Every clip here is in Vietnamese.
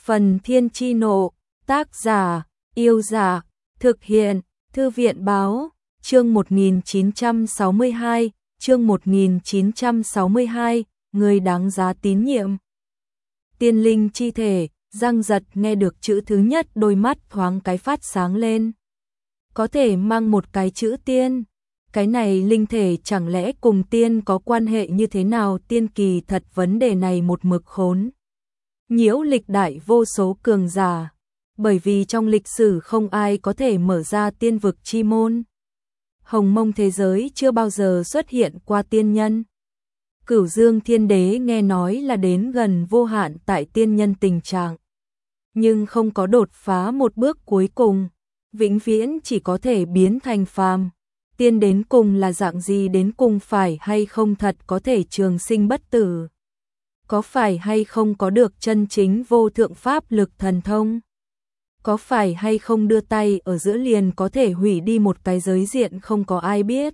Phần Thiên Chi Nộ, tác giả, Yêu Giả, thực hiện, Thư viện Báo, chương 1962, chương 1962, người đáng giá tín nhiệm. Tiên linh chi thể, Giang Giật nghe được chữ thứ nhất đôi mắt thoáng cái phát sáng lên. Có thể mang một cái chữ tiên. Cái này linh thể chẳng lẽ cùng tiên có quan hệ như thế nào? Tiên kỳ thật vấn đề này một mực khốn nhiễu lịch đại vô số cường giả, bởi vì trong lịch sử không ai có thể mở ra tiên vực chi môn. Hồng mông thế giới chưa bao giờ xuất hiện qua tiên nhân. Cửu Dương Thiên Đế nghe nói là đến gần vô hạn tại tiên nhân tình trạng, nhưng không có đột phá một bước cuối cùng, vĩnh viễn chỉ có thể biến thành phàm. Tiên đến cùng là dạng gì, đến cùng phải hay không thật có thể trường sinh bất tử? Có phải hay không có được chân chính vô thượng pháp lực thần thông? Có phải hay không đưa tay ở giữa liền có thể hủy đi một cái giới diện không có ai biết?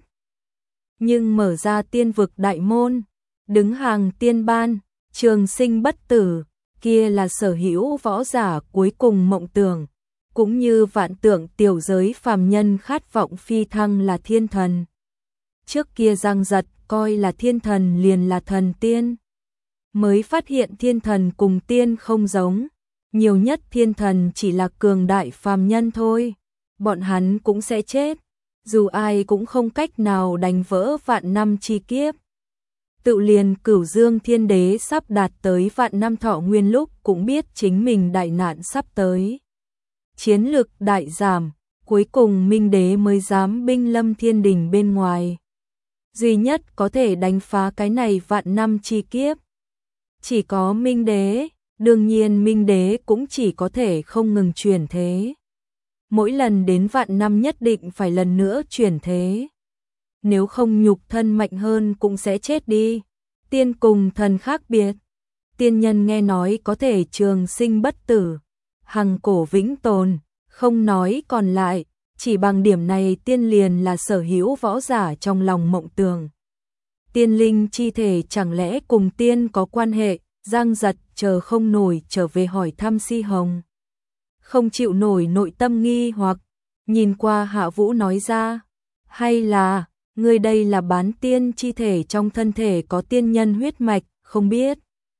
Nhưng mở ra tiên vực đại môn, đứng hàng tiên ban, trường sinh bất tử, kia là sở hữu võ giả cuối cùng mộng tưởng, cũng như vạn tượng tiểu giới phàm nhân khát vọng phi thăng là thiên thần. Trước kia Giang Giật coi là thiên thần liền là thần tiên, mới phát hiện thiên thần cùng tiên không giống, nhiều nhất thiên thần chỉ là cường đại phàm nhân thôi, bọn hắn cũng sẽ chết, dù ai cũng không cách nào đánh vỡ vạn năm chi kiếp. Tự liền Cửu Dương Thiên Đế sắp đạt tới vạn năm thọ nguyên lúc cũng biết chính mình đại nạn sắp tới. Chiến lực đại giảm, cuối cùng Minh Đế mới dám binh lâm thiên đình bên ngoài. Duy nhất có thể đánh phá cái này vạn năm chi kiếp chỉ có Minh Đế, đương nhiên Minh Đế cũng chỉ có thể không ngừng chuyển thế. Mỗi lần đến vạn năm nhất định phải lần nữa chuyển thế. Nếu không nhục thân mạnh hơn cũng sẽ chết đi. Tiên cùng thần khác biệt. Tiên nhân nghe nói có thể trường sinh bất tử, hằng cổ vĩnh tồn, không nói còn lại, chỉ bằng điểm này tiên liền là sở hữu võ giả trong lòng mộng tưởng. Tiên linh chi thể chẳng lẽ cùng tiên có quan hệ? Giang Giật chờ không nổi trở về hỏi thăm Si Hồng. Không chịu nổi nội tâm nghi hoặc, nhìn qua Hạ Vũ nói ra, hay là, ngươi đây là bán tiên chi thể trong thân thể có tiên nhân huyết mạch, không biết.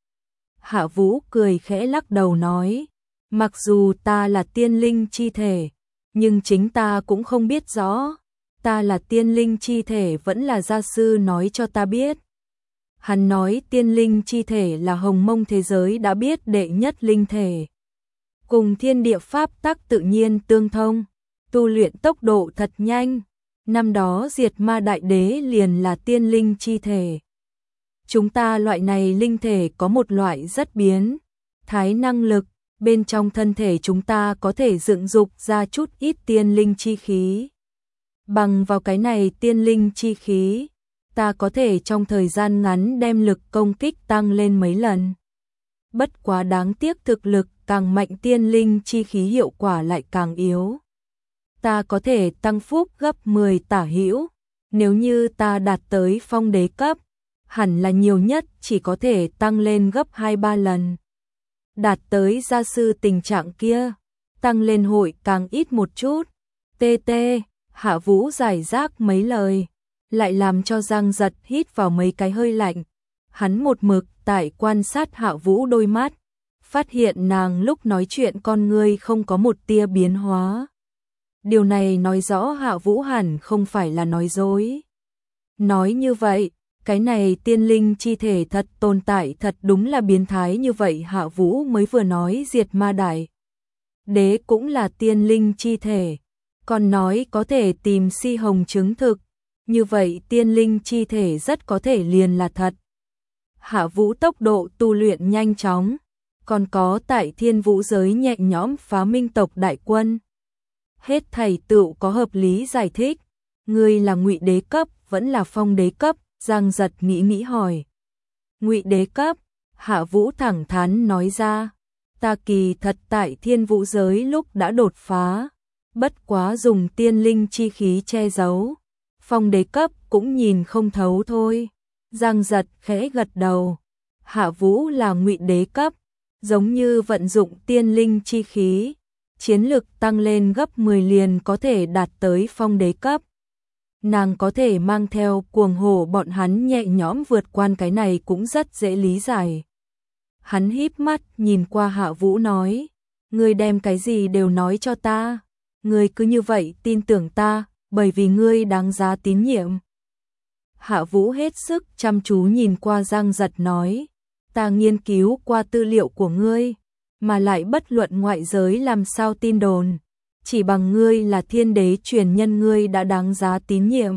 Hạ Vũ cười khẽ lắc đầu nói, mặc dù ta là tiên linh chi thể, nhưng chính ta cũng không biết rõ, ta là tiên linh chi thể vẫn là gia sư nói cho ta biết. Hắn nói tiên linh chi thể là hồng mông thế giới đã biết đệ nhất linh thể, cùng thiên địa pháp tắc tự nhiên tương thông, tu luyện tốc độ thật nhanh. Năm đó diệt ma đại đế liền là tiên linh chi thể. Chúng ta loại này linh thể có một loại rất biến thái năng lực, bên trong thân thể chúng ta có thể dựng dục ra chút ít tiên linh chi khí. Bằng vào cái này tiên linh chi khí, ta có thể trong thời gian ngắn đem lực công kích tăng lên mấy lần. Bất quá đáng tiếc thực lực càng mạnh tiên linh chi khí hiệu quả lại càng yếu. Ta có thể tăng phúc gấp 10 tả hữu, nếu như ta đạt tới phong đế cấp, hẳn là nhiều nhất chỉ có thể tăng lên gấp 2-3 lần. Đạt tới gia sư tình trạng kia, tăng lên hội càng ít một chút. TT, Hạ Vũ giải rác mấy lời, lại làm cho Giang Giật hít vào mấy cái hơi lạnh. Hắn một mực tại quan sát Hạ Vũ đôi mắt, phát hiện nàng lúc nói chuyện con ngươi không có một tia biến hóa. Điều này nói rõ Hạ Vũ hẳn không phải là nói dối. Nói như vậy, cái này tiên linh chi thể thật tồn tại, thật đúng là biến thái như vậy. Hạ Vũ mới vừa nói diệt ma đại đế cũng là tiên linh chi thể, còn nói có thể tìm Si Hồng chứng thực, như vậy tiên linh chi thể rất có thể liền là thật. Hạ Vũ tốc độ tu luyện nhanh chóng, còn có tại thiên vũ giới nhẹ nhõm phá minh tộc đại quân. Hết thảy tựu có hợp lý giải thích. Ngươi là Ngụy đế cấp vẫn là phong đế cấp? Giang Giật nghĩ hỏi. Ngụy đế cấp, Hạ Vũ thẳng thắn nói ra. Ta kỳ thật tại thiên vũ giới lúc đã đột phá, bất quá dùng tiên linh chi khí che giấu. Phong đế cấp cũng nhìn không thấu thôi. Giang Giật khẽ gật đầu. Hạ Vũ là Ngụy đế cấp. giống như vận dụng tiên linh chi khí, chiến lực tăng lên gấp 10 liền có thể đạt tới phong đế cấp. Nàng có thể mang theo cuồng hổ bọn hắn nhẹ nhõm vượt qua cái này cũng rất dễ lý giải. Hắn híp mắt nhìn qua Hạ Vũ nói, ngươi đem cái gì đều nói cho ta, ngươi cứ như vậy tin tưởng ta, bởi vì ngươi đáng giá tín nhiệm. Hạ Vũ hết sức chăm chú nhìn qua Giang Giật nói, ta nghiên cứu qua tư liệu của ngươi, mà lại bất luận ngoại giới làm sao tin đồn, chỉ bằng ngươi là thiên đế truyền nhân ngươi đã đáng giá tín nhiệm.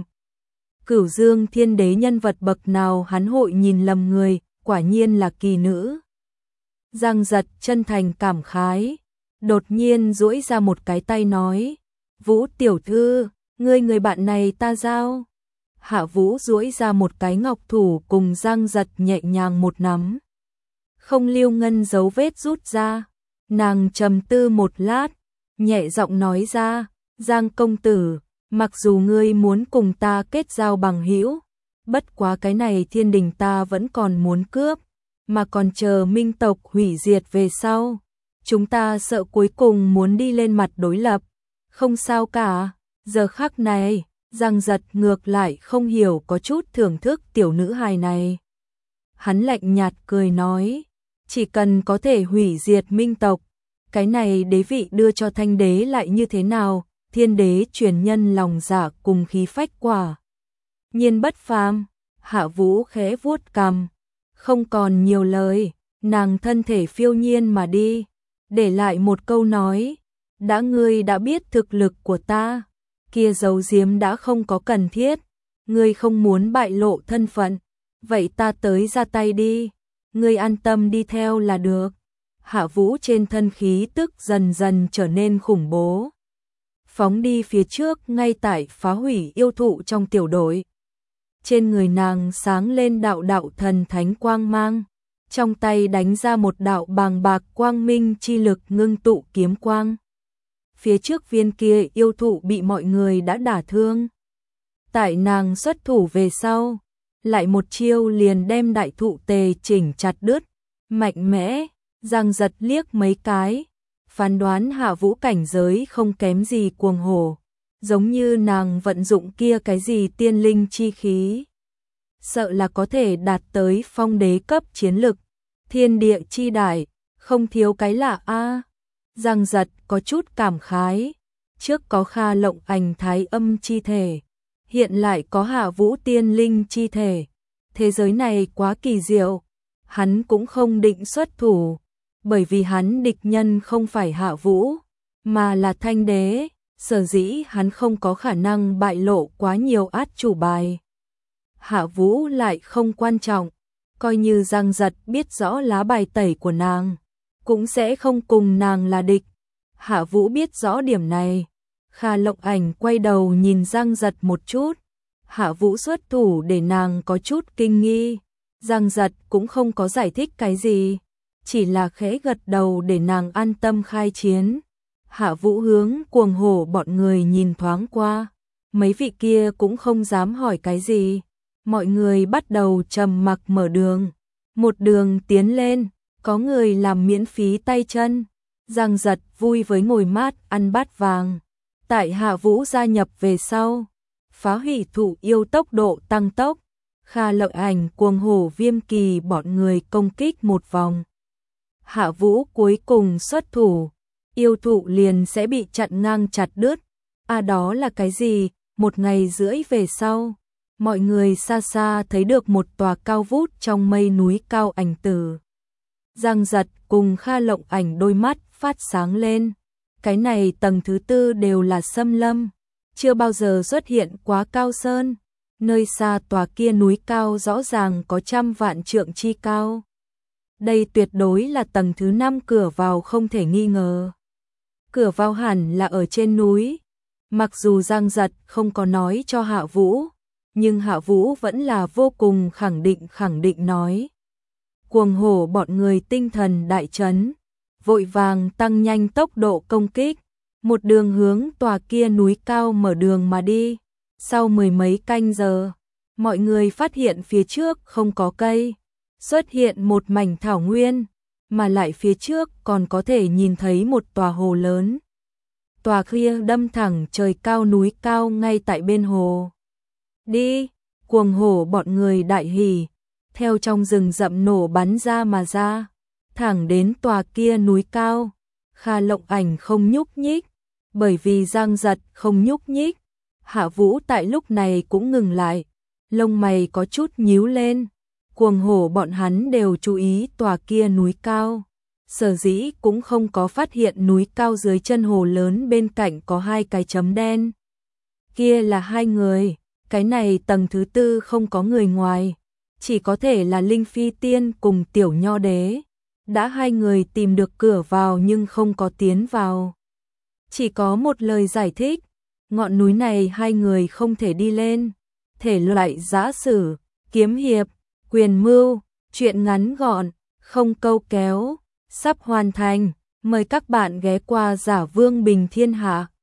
Cửu Dương thiên đế nhân vật bậc nào hắn hội nhìn lầm người, quả nhiên là kỳ nữ. Giang Giật chân thành cảm khái, đột nhiên duỗi ra một cái tay nói, Vũ tiểu thư, ngươi người bạn này ta giao. Hạ Vũ duỗi ra một cái ngọc thủ cùng Giang Giật nhẹ nhàng một nắm. Không lưu ngân dấu vết rút ra, nàng trầm tư một lát, nhẹ giọng nói ra, Giang công tử, mặc dù ngươi muốn cùng ta kết giao bằng hữu, bất quá cái này thiên đình ta vẫn còn muốn cướp, mà còn chờ minh tộc hủy diệt về sau, chúng ta sợ cuối cùng muốn đi lên mặt đối lập, không sao cả. Giờ khắc này, Giang Giật ngược lại không hiểu có chút thưởng thức tiểu nữ hài này. Hắn lạnh nhạt cười nói, chỉ cần có thể hủy diệt minh tộc, cái này đế vị đưa cho thanh đế lại như thế nào, thiên đế truyền nhân lòng dạ cùng khí phách quả nhiên bất phàm. Hạ Vũ khẽ vuốt cằm, không còn nhiều lời, nàng thân thể phiêu nhiên mà đi, để lại một câu nói, đã ngươi đã biết thực lực của ta, kia giấu giếm đã không có cần thiết, ngươi không muốn bại lộ thân phận, vậy ta tới ra tay đi, ngươi an tâm đi theo là được. Hạ Vũ trên thân khí tức dần dần trở nên khủng bố, phóng đi phía trước ngay tại phá hủy yêu thụ trong tiểu đội. Trên người nàng sáng lên đạo đạo thần thánh quang mang, trong tay đánh ra một đạo bàng bạc quang minh chi lực ngưng tụ kiếm quang. Phía trước viên kia yêu thụ bị mọi người đã đả thương. Tại nàng xuất thủ về sau, lại một chiêu liền đem đại thụ tề chỉnh chặt đứt, mạnh mẽ. Giang Giật liếc mấy cái, phán đoán Hạ Vũ cảnh giới không kém gì cuồng hổ, giống như nàng vận dụng kia cái gì tiên linh chi khí, sợ là có thể đạt tới phong đế cấp chiến lực, thiên địa chi đại, không thiếu cái lạ a. Giang Giật có chút cảm khái, trước có Kha Lộng Ảnh thái âm chi thể, hiện lại có Hạ Vũ tiên linh chi thể, thế giới này quá kỳ diệu, hắn cũng không định xuất thủ, bởi vì hắn địch nhân không phải Hạ Vũ, mà là thanh đế, sở dĩ hắn không có khả năng bại lộ quá nhiều át chủ bài. Hạ Vũ lại không quan trọng, coi như Giang Giật biết rõ lá bài tẩy của nàng, cũng sẽ không cùng nàng là địch. Hạ Vũ biết rõ điểm này. Kha Lộng Ảnh quay đầu nhìn Giang Giật một chút, Hạ Vũ xuất thủ để nàng có chút kinh nghi, Giang Giật cũng không có giải thích cái gì, chỉ là khẽ gật đầu để nàng an tâm khai chiến. Hạ Vũ hướng cuồng hổ bọn người nhìn thoáng qua, mấy vị kia cũng không dám hỏi cái gì, mọi người bắt đầu trầm mặc mở đường, một đường tiến lên, có người làm miễn phí tay chân, Giang Giật vui với ngồi mát ăn bát vàng. Tại Hạ Vũ gia nhập về sau, phá hủy thụ yêu tốc độ tăng tốc, Kha Lộng Ảnh cuồng hổ Viêm Kỳ bọn người công kích một vòng. Hạ Vũ cuối cùng xuất thủ, yêu thụ liền sẽ bị chặn ngang chặt đứt. Đó là cái gì? Một ngày rưỡi về sau, mọi người xa xa thấy được một tòa cao vút trong mây núi cao ảnh tử. Giang Giật cùng Kha Lộng Ảnh đôi mắt phát sáng lên. Cái này tầng thứ tư đều là xâm lâm, chưa bao giờ xuất hiện quá cao sơn. Nơi xa tòa kia núi cao rõ ràng có trăm vạn trượng chi cao. Đây tuyệt đối là tầng thứ 5 cửa vào không thể nghi ngờ. Cửa vào hẳn là ở trên núi. Mặc dù Giang Giật không có nói cho Hạ Vũ, nhưng Hạ Vũ vẫn là vô cùng khẳng định nói. Cuồng hổ bọn người tinh thần đại chấn, vội vàng tăng nhanh tốc độ công kích, một đường hướng tòa kia núi cao mở đường mà đi. Sau mười mấy canh giờ, mọi người phát hiện phía trước không có cây, xuất hiện một mảnh thảo nguyên, mà lại phía trước còn có thể nhìn thấy một tòa hồ lớn. Tòa kia đâm thẳng trời cao núi cao ngay tại bên hồ. Đi, cuồng hổ bọn người đại hỉ, theo trong rừng rậm nổ bắn ra mà ra, thẳng đến tòa kia núi cao. Kha Lộng Ảnh không nhúc nhích, bởi vì Giang Giật không nhúc nhích. Hạ Vũ tại lúc này cũng ngừng lại, lông mày có chút nhíu lên. Cuồng hổ bọn hắn đều chú ý tòa kia núi cao, sở dĩ cũng không có phát hiện núi cao dưới chân hồ lớn bên cạnh có hai cái chấm đen. Kia là hai người, cái này tầng thứ tư không có người ngoài, chỉ có thể là Linh Phi Tiên cùng Tiểu Nho Đế. Đã hai người tìm được cửa vào nhưng không có tiến vào. Chỉ có một lời giải thích, ngọn núi này hai người không thể đi lên. Thể loại giã sử, kiếm hiệp, quyền mưu, chuyện ngắn gọn, không câu kéo, sắp hoàn thành. Mời các bạn ghé qua Giả Vương Bình Thiên Hạ.